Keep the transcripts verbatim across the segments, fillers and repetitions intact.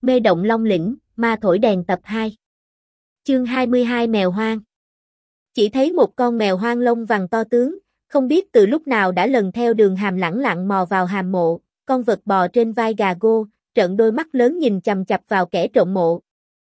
Mê động Long Lĩnh, ma thổi đèn tập hai. Chương hai mươi hai Mèo hoang. Chỉ thấy một con mèo hoang lông vàng to tướng, không biết từ lúc nào đã lần theo đường hàm lẳng lặng mò vào hàm mộ, con vật bò trên vai Gago, trợn đôi mắt lớn nhìn chằm chằm vào kẻ trộm mộ.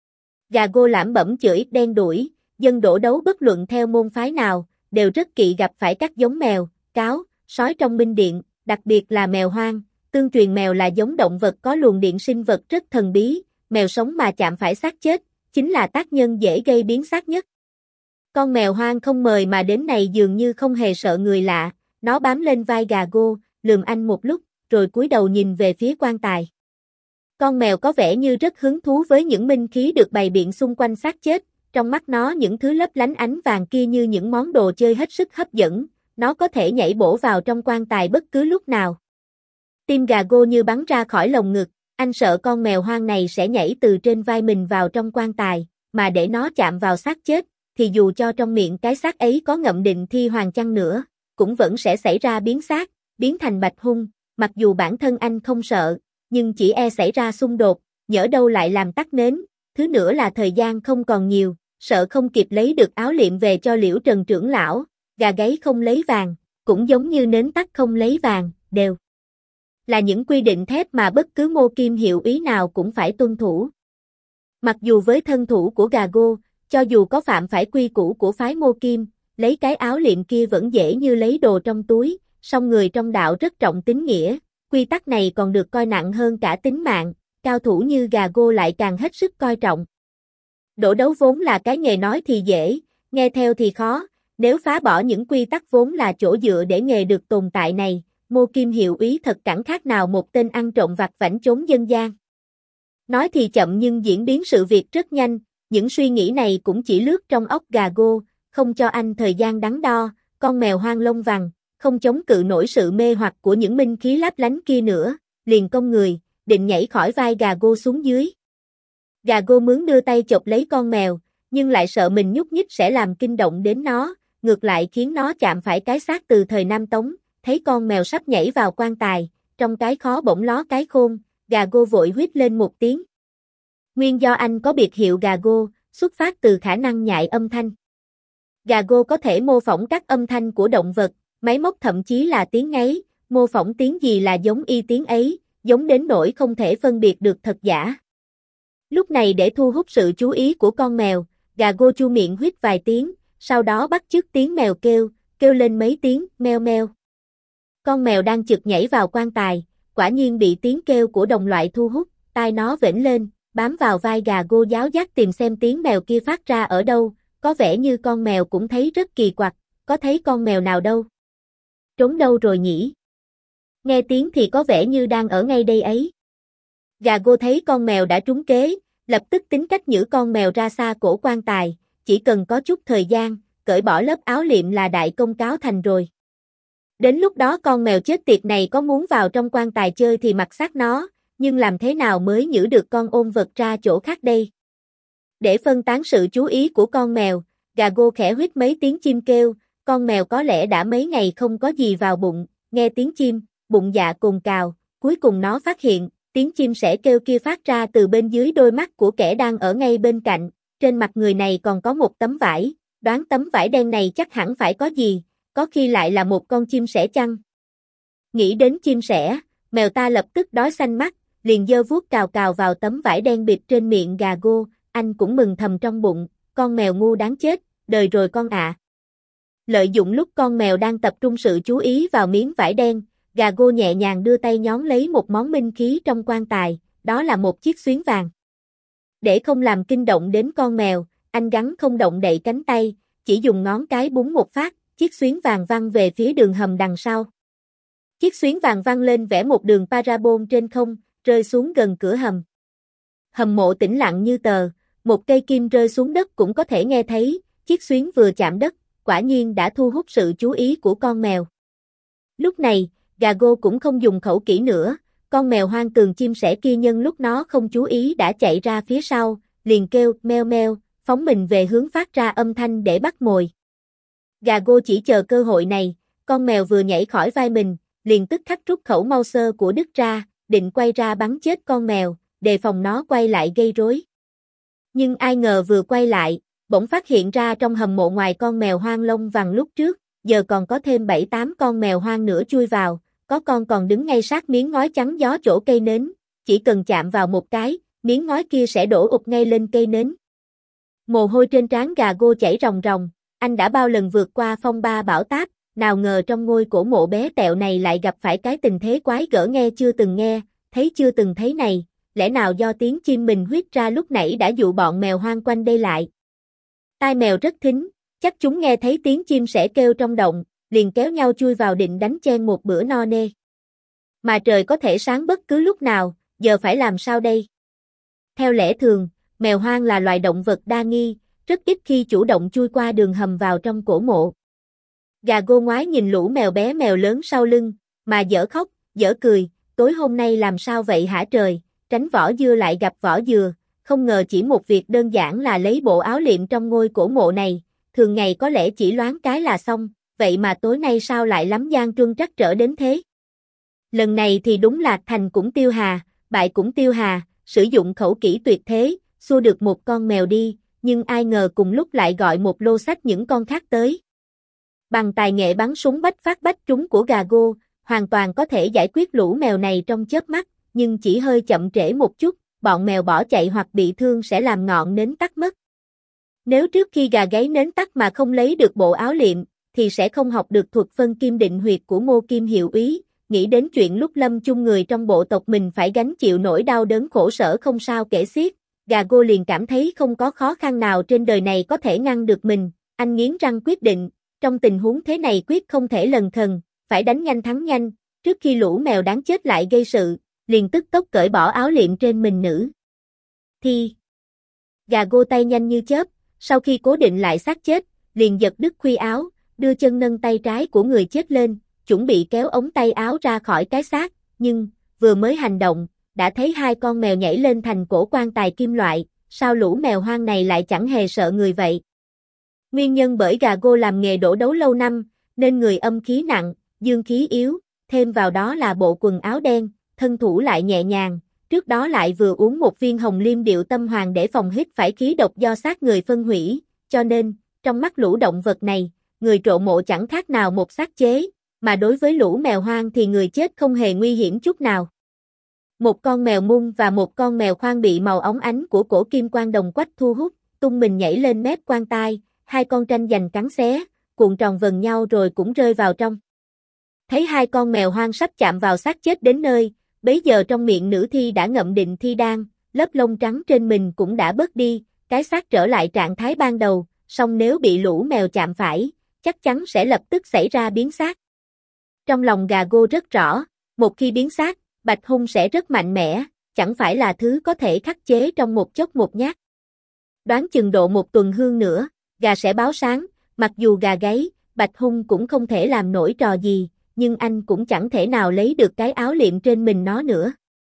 Gago lẩm bẩm chửi đen đuổi, dân đổ đấu bất luận theo môn phái nào, đều rất kỵ gặp phải các giống mèo, cáo, sói trong minh điện, đặc biệt là mèo hoang. Tương truyền mèo là giống động vật có luồng điện sinh vật rất thần bí, mèo sống mà chạm phải xác chết, chính là tác nhân dễ gây biến xác nhất. Con mèo hoang không mời mà đến này dường như không hề sợ người lạ, nó bám lên vai Gago, lườm anh một lúc, rồi cúi đầu nhìn về phía quan tài. Con mèo có vẻ như rất hứng thú với những minh khí được bày biện xung quanh xác chết, trong mắt nó những thứ lấp lánh ánh vàng kia như những món đồ chơi hết sức hấp dẫn, nó có thể nhảy bổ vào trong quan tài bất cứ lúc nào. Tim Gago như bắn ra khỏi lồng ngực, anh sợ con mèo hoang này sẽ nhảy từ trên vai mình vào trong quan tài, mà để nó chạm vào xác chết, thì dù cho trong miệng cái xác ấy có ngậm định thi hoàng chăng nữa, cũng vẫn sẽ xảy ra biến xác, biến thành bạch hung, mặc dù bản thân anh không sợ, nhưng chỉ e xảy ra xung đột, nhỡ đâu lại làm tắt nến, thứ nữa là thời gian không còn nhiều, sợ không kịp lấy được áo liệm về cho Liễu Trần trưởng lão, gà gáy không lấy vàng, cũng giống như nến tắt không lấy vàng, đều là những quy định thép mà bất cứ mô kim hiệu ý nào cũng phải tuân thủ. Mặc dù với thân thủ của Gago, cho dù có phạm phải quy củ của phái mô kim, lấy cái áo liệm kia vẫn dễ như lấy đồ trong túi, song người trong đạo rất trọng tín nghĩa, quy tắc này còn được coi nặng hơn cả tính mạng, cao thủ như Gago lại càng hết sức coi trọng. Đổ đấu vốn là cái nghề nói thì dễ, nghe theo thì khó, nếu phá bỏ những quy tắc vốn là chỗ dựa để nghề được tồn tại này, Mô Kim hiệu úy thật chẳng khác nào một tên ăn trộm vặt vãnh trốn dân gian. Nói thì chậm nhưng diễn biến sự việc rất nhanh, những suy nghĩ này cũng chỉ lướt trong óc Gago, không cho anh thời gian đắn đo, con mèo hoang lông vàng, không chống cự nổi sự mê hoặc của những minh khí lấp lánh kia nữa, liền cong người, định nhảy khỏi vai Gago xuống dưới. Gago mướn đưa tay chộp lấy con mèo, nhưng lại sợ mình nhúc nhích sẽ làm kinh động đến nó, ngược lại khiến nó chạm phải cái xác từ thời Nam Tống. Thấy con mèo sắp nhảy vào quan tài, trong cái khó bỗng ló cái khôn, Gago vội huýt lên một tiếng. Nguyên do anh có biệt hiệu Gago, xuất phát từ khả năng nhại âm thanh. Gago có thể mô phỏng các âm thanh của động vật, máy móc thậm chí là tiếng ngáy, mô phỏng tiếng gì là giống y tiếng ấy, giống đến nỗi không thể phân biệt được thật giả. Lúc này để thu hút sự chú ý của con mèo, Gago chu miệng huýt vài tiếng, sau đó bắt chước tiếng mèo kêu, kêu lên mấy tiếng, meo meo. Con mèo đang chực nhảy vào quan tài, quả nhiên bị tiếng kêu của đồng loại thu hút, tai nó vểnh lên, bám vào vai Gago giáo giác tìm xem tiếng mèo kia phát ra ở đâu, có vẻ như con mèo cũng thấy rất kỳ quặc, có thấy con mèo nào đâu. Trốn đâu rồi nhỉ? Nghe tiếng thì có vẻ như đang ở ngay đây ấy. Gago thấy con mèo đã trúng kế, lập tức tính cách nhử con mèo ra xa cổ quan tài, chỉ cần có chút thời gian, cởi bỏ lớp áo liệm là đại công cáo thành rồi. Đến lúc đó con mèo chết tiệt này có muốn vào trong quan tài chơi thì mặc xác nó, nhưng làm thế nào mới nhử được con ôn vật ra chỗ khác đây? Để phân tán sự chú ý của con mèo, Gago khẽ huýt mấy tiếng chim kêu, con mèo có lẽ đã mấy ngày không có gì vào bụng, nghe tiếng chim, bụng dạ cồn cào, cuối cùng nó phát hiện, tiếng chim sẻ kêu kia phát ra từ bên dưới đôi mắt của kẻ đang ở ngay bên cạnh, trên mặt người này còn có một tấm vải, đoán tấm vải đen này chắc hẳn phải có gì. Có khi lại là một con chim sẻ chăng? Nghĩ đến chim sẻ, mèo ta lập tức đói xanh mắt, liền giơ vuốt cào cào vào tấm vải đen bịt trên miệng Gago, anh cũng mừng thầm trong bụng, con mèo ngu đáng chết, đời rồi con ạ. À. Lợi dụng lúc con mèo đang tập trung sự chú ý vào miếng vải đen, Gago nhẹ nhàng đưa tay nhón lấy một món minh khí trong quan tài, đó là một chiếc xuyến vàng. Để không làm kinh động đến con mèo, anh gắn không động đậy cánh tay, chỉ dùng ngón cái búng một phát. Chiếc xuyến vàng văng về phía đường hầm đằng sau. Chiếc xuyến vàng văng lên vẽ một đường parabol trên không, rơi xuống gần cửa hầm. Hầm mộ tĩnh lặng như tờ, một cây kim rơi xuống đất cũng có thể nghe thấy, chiếc xuyến vừa chạm đất, quả nhiên đã thu hút sự chú ý của con mèo. Lúc này, Gago cũng không dùng khẩu kỹ nữa, con mèo hoang tường chim sẻ kia nhân lúc nó không chú ý đã chạy ra phía sau, liền kêu meo meo, phóng mình về hướng phát ra âm thanh để bắt mồi. Gago chỉ chờ cơ hội này, con mèo vừa nhảy khỏi vai mình, liền tức khắc rút khẩu Mauser của Đức ra, định quay ra bắn chết con mèo, đề phòng nó quay lại gây rối. Nhưng ai ngờ vừa quay lại, bỗng phát hiện ra trong hầm mộ ngoài con mèo hoang lông vàng lúc trước, giờ còn có thêm bảy tám con mèo hoang nữa chui vào, có con còn đứng ngay sát miếng ngói chắn gió chỗ cây nến, chỉ cần chạm vào một cái, miếng ngói kia sẽ đổ ụp ngay lên cây nến. Mồ hôi trên trán Gago chảy ròng ròng, anh đã bao lần vượt qua phong ba bão táp, nào ngờ trong ngôi cổ mộ bé tẹo này lại gặp phải cái tình thế quái gở nghe chưa từng nghe, thấy chưa từng thấy này, lẽ nào do tiếng chim mình huýt ra lúc nãy đã dụ bọn mèo hoang quanh đây lại. Tai mèo rất thính, chắc chúng nghe thấy tiếng chim sẻ kêu trong động, liền kéo nhau chui vào định đánh chen một bữa no nê. Mà trời có thể sáng bất cứ lúc nào, giờ phải làm sao đây? Theo lẽ thường, mèo hoang là loài động vật đa nghi, rất ít khi chủ động chui qua đường hầm vào trong cổ mộ. Gago ngoái nhìn lũ mèo bé mèo lớn sau lưng, mà dở khóc, dở cười, tối hôm nay làm sao vậy hả trời, tránh vỏ dưa lại gặp vỏ dừa, không ngờ chỉ một việc đơn giản là lấy bộ áo liệm trong ngôi cổ mộ này, thường ngày có lẽ chỉ loáng cái là xong, vậy mà tối nay sao lại lắm gian truân trắc trở đến thế. Lần này thì đúng là thành cũng tiêu hà, bại cũng tiêu hà, sử dụng khẩu kỹ tuyệt thế, xua được một con mèo đi, nhưng ai ngờ cùng lúc lại gọi một lô sách những con khác tới. Bằng tài nghệ bắn súng bách phát bách trúng của Gago, hoàn toàn có thể giải quyết lũ mèo này trong chớp mắt, nhưng chỉ hơi chậm trễ một chút, bọn mèo bỏ chạy hoặc bị thương sẽ làm ngọn nến tắt mất. Nếu trước khi gà gáy nến tắt mà không lấy được bộ áo liệm, thì sẽ không học được thuật phân kim định huyệt của Ngô Kim hiệu úy, nghĩ đến chuyện lúc lâm chung người trong bộ tộc mình phải gánh chịu nỗi đau đớn khổ sở không sao kể xiết, Gago liền cảm thấy không có khó khăn nào trên đời này có thể ngăn được mình, anh nghiến răng quyết định, trong tình huống thế này quyết không thể lần thần, phải đánh nhanh thắng nhanh, trước khi lũ mèo đáng chết lại gây sự, liền tức tốc cởi bỏ áo liệm trên mình nữ thi. Gago tay nhanh như chớp, sau khi cố định lại xác chết, liền giật đứt khuy áo, đưa chân nâng tay trái của người chết lên, chuẩn bị kéo ống tay áo ra khỏi cái xác, nhưng, vừa mới hành động, đã thấy hai con mèo nhảy lên thành cổ quan tài kim loại, sao lũ mèo hoang này lại chẳng hề sợ người vậy? Nguyên nhân bởi Gago làm nghề đổ đấu lâu năm, nên người âm khí nặng, dương khí yếu, thêm vào đó là bộ quần áo đen, thân thủ lại nhẹ nhàng, trước đó lại vừa uống một viên hồng liêm điệu tâm hoàng để phòng hít phải khí độc do xác người phân hủy, cho nên, trong mắt lũ động vật này, người trộ mộ chẳng khác nào một xác chế, mà đối với lũ mèo hoang thì người chết không hề nguy hiểm chút nào. Một con mèo mung và một con mèo khoang bị màu óng ánh của cổ kim quan đồng quách thu hút, tung mình nhảy lên mép quan tai, hai con tranh giành cắn xé, cuộn tròn vần nhau rồi cũng rơi vào trong. Thấy hai con mèo hoang sắp chạm vào xác chết đến nơi, bấy giờ trong miệng nữ thi đã ngậm định thi đan, lớp lông trắng trên mình cũng đã bớt đi, cái xác trở lại trạng thái ban đầu, song nếu bị lũ mèo chạm phải, chắc chắn sẽ lập tức xảy ra biến xác. Trong lòng Gago rất rõ, một khi biến xác, Bạch Hung sẽ rất mạnh mẽ, chẳng phải là thứ có thể khắc chế trong một chốc một nhát. Đoán chừng độ một tuần hương nữa, gà sẽ báo sáng, mặc dù gà gáy, Bạch Hung cũng không thể làm nổi trò gì, nhưng anh cũng chẳng thể nào lấy được cái áo liệm trên mình nó nữa.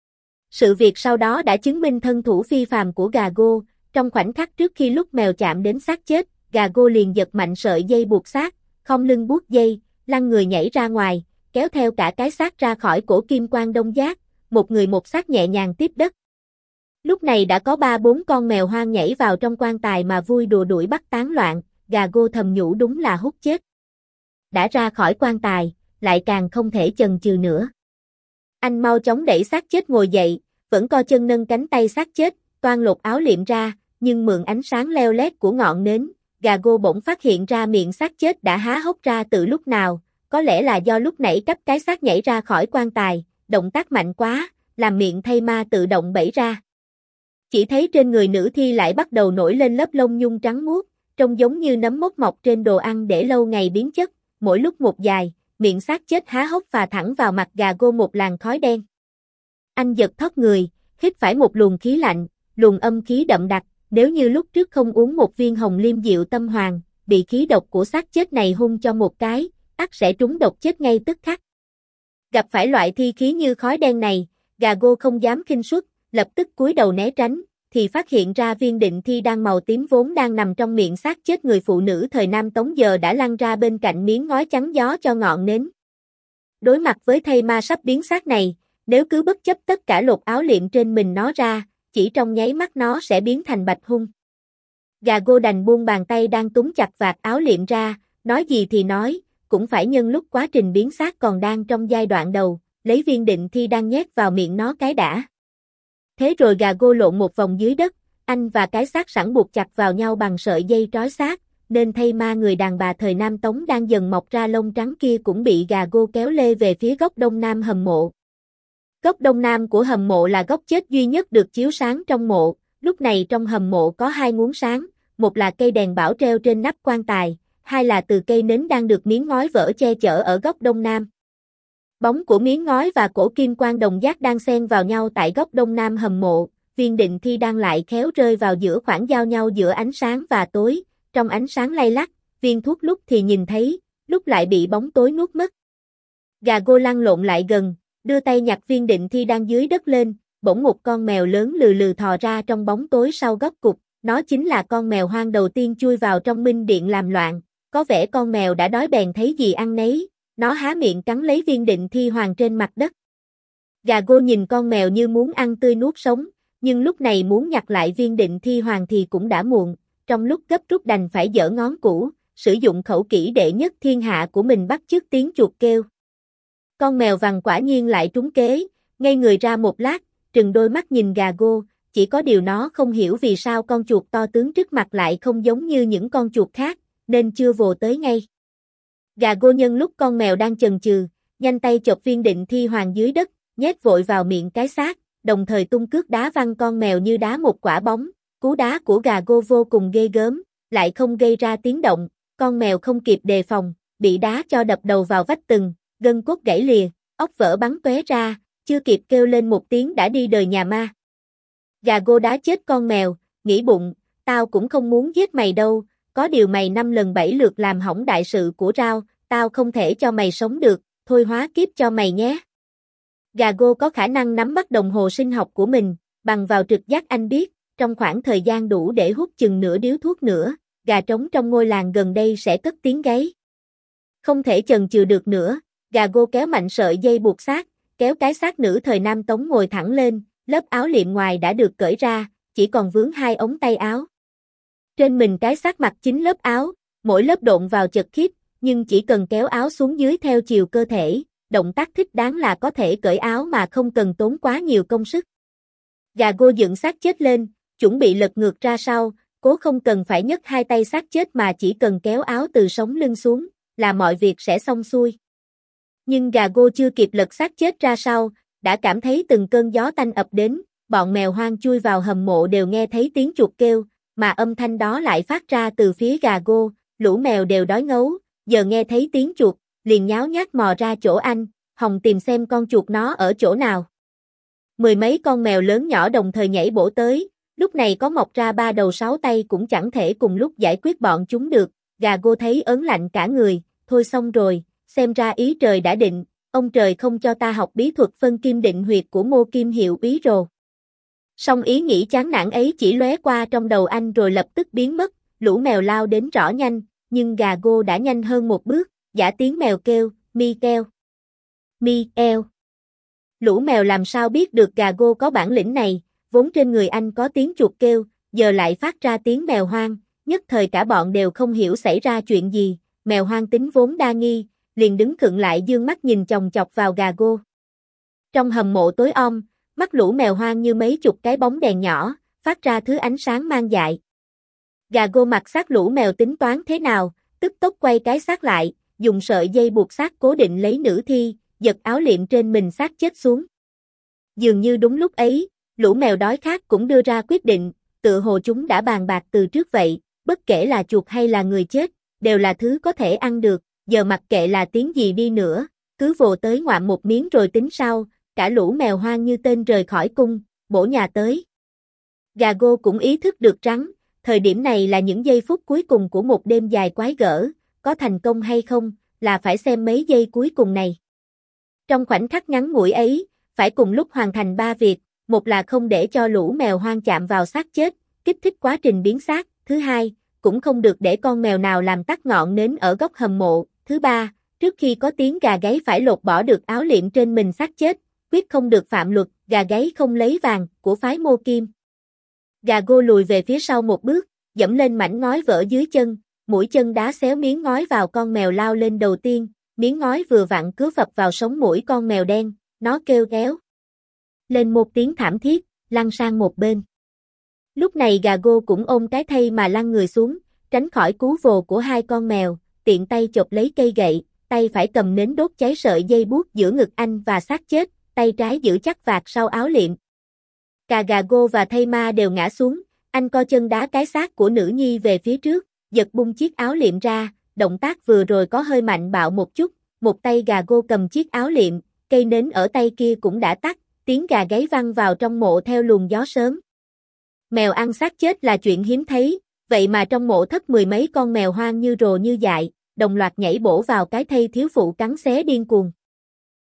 Sự việc sau đó đã chứng minh thân thủ phi phàm của Gago, trong khoảnh khắc trước khi lúc mèo chạm đến xác chết, Gago liền giật mạnh sợi dây buộc xác, khom lưng buốt dây, lăn người nhảy ra ngoài, kéo theo cả cái xác ra khỏi cổ kim quan đông giác, một người một xác nhẹ nhàng tiếp đất. Lúc này đã có ba bốn con mèo hoang nhảy vào trong quan tài mà vui đùa đuổi bắt tán loạn, Gago thầm nhủ đúng là hút chết. Đã ra khỏi quan tài, lại càng không thể chần chừ nữa. Anh mau chóng đẩy xác chết ngồi dậy, vẫn co chân nâng cánh tay xác chết, toan lột áo liệm ra, nhưng mượn ánh sáng leo lét của ngọn nến, Gago bỗng phát hiện ra miệng xác chết đã há hốc ra từ lúc nào, có lẽ là do lúc nãy cấp cái xác nhảy ra khỏi quan tài, động tác mạnh quá, làm miệng thây ma tự động bẫy ra. Chỉ thấy trên người nữ thi lại bắt đầu nổi lên lớp lông nhung trắng muốt, trông giống như nấm mốc mọc trên đồ ăn để lâu ngày biến chất, mỗi lúc một dài, miệng xác chết há hốc phà thẳng vào mặt Gago một làn khói đen. Anh giật thót người, hít phải một luồng khí lạnh, luồng âm khí đậm đặc, nếu như lúc trước không uống một viên hồng liêm diệu tâm hoàng, bị khí độc của xác chết này hung cho một cái, ắt sẽ trúng độc chết ngay tức khắc. Gặp phải loại thi khí như khói đen này, Gago không dám khinh suất, lập tức cúi đầu né tránh, thì phát hiện ra viên định thi đan màu tím vốn đang nằm trong miệng xác chết người phụ nữ thời Nam Tống giờ đã lăn ra bên cạnh miếng ngói chắn gió cho ngọn nến. Đối mặt với thây ma sắp biến xác này, Nếu cứ bất chấp tất cả lột áo liệm trên mình nó ra, chỉ trong nháy mắt nó sẽ biến thành bạch hung. Gà Gô đành buông bàn tay đang túm chặt vạt áo liệm ra, nói gì thì nói, cũng phải nhân lúc quá trình biến xác còn đang trong giai đoạn đầu, lấy viên định thi đang nhét vào miệng nó cái đã. Thế rồi gà Gô lộn một vòng dưới đất, anh và cái xác sẵn buộc chặt vào nhau bằng sợi dây trói xác, nên thây ma người đàn bà thời Nam Tống đang dần mọc ra lông trắng kia cũng bị gà Gô kéo lê về phía góc đông nam hầm mộ. Góc đông nam của hầm mộ là góc chết duy nhất được chiếu sáng trong mộ, lúc này trong hầm mộ có hai nguồn sáng, một là cây đèn bảo treo trên nắp quan tài, hai là từ cây nến đang được miếng ngói vỡ che chở ở góc đông nam. Bóng của miếng ngói và cổ kim quan đồng giác đang xen vào nhau tại góc đông nam hầm mộ, viên định thi đang lại khéo rơi vào giữa khoảng giao nhau giữa ánh sáng và tối, trong ánh sáng lay lắc, viên thuốc lúc thì nhìn thấy, lúc lại bị bóng tối nuốt mất. Gà Gô lăn lộn lại gần, đưa tay nhặt viên định thi đang dưới đất lên, bỗng một con mèo lớn lừ lừ thò ra trong bóng tối sau góc cục, nó chính là con mèo hoang đầu tiên chui vào trong minh điện làm loạn, có vẻ con mèo đã đói bèn thấy gì ăn nấy, nó há miệng cắn lấy viên định thi hoàng trên mặt đất. Gà Gô nhìn con mèo như muốn ăn tươi nuốt sống, nhưng lúc này muốn nhặt lại viên định thi hoàng thì cũng đã muộn, trong lúc gấp rút đành phải giở ngón cũ, sử dụng khẩu kỹ đệ nhất thiên hạ của mình bắt chước tiếng chuột kêu. Con mèo vằn quả nhiên lại trúng kế, ngây người ra một lát, trừng đôi mắt nhìn gà Gô, chỉ có điều nó không hiểu vì sao con chuột to tướng trước mặt lại không giống như những con chuột khác, nên chưa vồ tới ngay. Gà Gô nhân lúc con mèo đang chần chừ, nhanh tay chộp viên định thi hoàng dưới đất, nhét vội vào miệng cái xác, đồng thời tung cước đá văng con mèo như đá một quả bóng, cú đá của gà Gô vô cùng ghê gớm, lại không gây ra tiếng động, con mèo không kịp đề phòng, bị đá cho đập đầu vào vách tường, gân cốt gãy lìa, óc vỡ bắn tóe ra, chưa kịp kêu lên một tiếng đã đi đời nhà ma. Gà Gô đá chết con mèo, nghĩ bụng, tao cũng không muốn giết mày đâu, có điều mày năm lần bảy lượt làm hỏng đại sự của Rao, tao không thể cho mày sống được, thôi hóa kiếp cho mày nhé. Gà Gô có khả năng nắm bắt đồng hồ sinh học của mình, bằng vào trực giác anh biết, trong khoảng thời gian đủ để hút chừng nửa điếu thuốc nữa, gà trống trong ngôi làng gần đây sẽ cất tiếng gáy. Không thể chần chừ được nữa, gà Gô kéo mạnh sợi dây buộc xác, kéo cái xác nữ thời Nam Tống ngồi thẳng lên, lớp áo liệm ngoài đã được cởi ra, chỉ còn vướng hai ống tay áo. Trên mình cái xác mặc chính lớp áo, mỗi lớp độn vào chật khít, nhưng chỉ cần kéo áo xuống dưới theo chiều cơ thể, động tác thích đáng là có thể cởi áo mà không cần tốn quá nhiều công sức. Gà Gô dựng xác chết lên, chuẩn bị lật ngược ra sau, cố không cần phải nhấc hai tay xác chết mà chỉ cần kéo áo từ sống lưng xuống, là mọi việc sẽ xong xuôi. Nhưng gà Gô chưa kịp lật xác chết ra sau, đã cảm thấy từng cơn gió tanh ập đến, bọn mèo hoang chui vào hầm mộ đều nghe thấy tiếng chuột kêu, mà âm thanh đó lại phát ra từ phía gà Gô, lũ mèo đều đói ngấu, giờ nghe thấy tiếng chuột, liền nháo nhác mò ra chỗ anh, Hồng tìm xem con chuột nó ở chỗ nào. Mười mấy con mèo lớn nhỏ đồng thời nhảy bổ tới, lúc này có mọc ra ba đầu sáu tay cũng chẳng thể cùng lúc giải quyết bọn chúng được, gà Gô thấy ớn lạnh cả người, thôi xong rồi, xem ra ý trời đã định, ông trời không cho ta học bí thuật phân kim định huyệt của Ngô Kim Hiệu úy rồ. Song ý nghĩ chán nản ấy chỉ lóe qua trong đầu anh rồi lập tức biến mất, lũ mèo lao đến rõ nhanh, nhưng gà Gô đã nhanh hơn một bước, giả tiếng mèo kêu, mi keo. Mi eo. Lũ mèo làm sao biết được gà Gô có bản lĩnh này, vốn trên người anh có tiếng chuột kêu, giờ lại phát ra tiếng mèo hoang, nhất thời cả bọn đều không hiểu xảy ra chuyện gì, mèo hoang tính vốn đa nghi, liền đứng khựng lại dương mắt nhìn chòng chọc vào gà Gô. Trong hầm mộ tối om, mắt lũ mèo hoang như mấy chục cái bóng đèn nhỏ, phát ra thứ ánh sáng mang dại. Gà Gô mặc xác lũ mèo tính toán thế nào, tức tốc quay cái xác lại, dùng sợi dây buộc xác cố định lấy nữ thi, giật áo liệm trên mình xác chết xuống. Dường như đúng lúc ấy, lũ mèo đói khát cũng đưa ra quyết định, tự hồ chúng đã bàn bạc từ trước vậy, bất kể là chuột hay là người chết, đều là thứ có thể ăn được, giờ mặc kệ là tiếng gì đi nữa, cứ vồ tới ngoạm một miếng rồi tính sau, cả lũ mèo hoang như tên rời khỏi cung, bổ nhà tới. Gà Gô cũng ý thức được rằng, thời điểm này là những giây phút cuối cùng của một đêm dài quái gở, có thành công hay không, là phải xem mấy giây cuối cùng này. Trong khoảnh khắc ngắn ngủi ấy, phải cùng lúc hoàn thành ba việc, một là không để cho lũ mèo hoang chạm vào xác chết, kích thích quá trình biến xác, thứ hai, cũng không được để con mèo nào làm tắt ngọn nến ở góc hầm mộ, thứ ba, trước khi có tiếng gà gáy phải lột bỏ được áo liệm trên mình xác chết, quyết không được phạm luật, gà gáy không lấy vàng, của phái Mô Kim. Gà Gô lùi về phía sau một bước, dẫm lên mảnh ngói vỡ dưới chân, mũi chân đá xéo miếng ngói vào con mèo lao lên đầu tiên, miếng ngói vừa vặn cứa phập vào sống mũi con mèo đen, nó kêu réo lên một tiếng thảm thiết, lăn sang một bên. Lúc này gà Gô cũng ôm cái thây mà lăn người xuống, tránh khỏi cú vồ của hai con mèo, tiện tay chộp lấy cây gậy, tay phải cầm nến đốt cháy sợi dây buốt giữa ngực anh và xác chết, tay trái giữ chắc vạt sau áo liệm. Cả gà Gô và thây ma đều ngã xuống, anh co chân đá cái xác của nữ nhi về phía trước, giật bung chiếc áo liệm ra, động tác vừa rồi có hơi mạnh bạo một chút, một tay gà Gô cầm chiếc áo liệm, cây nến ở tay kia cũng đã tắt, tiếng gà gáy văng vào trong mộ theo luồng gió sớm. Mèo ăn xác chết là chuyện hiếm thấy, vậy mà trong mộ thất mười mấy con mèo hoang như rồ như dại, đồng loạt nhảy bổ vào cái thây thiếu phụ cắn xé điên cuồng.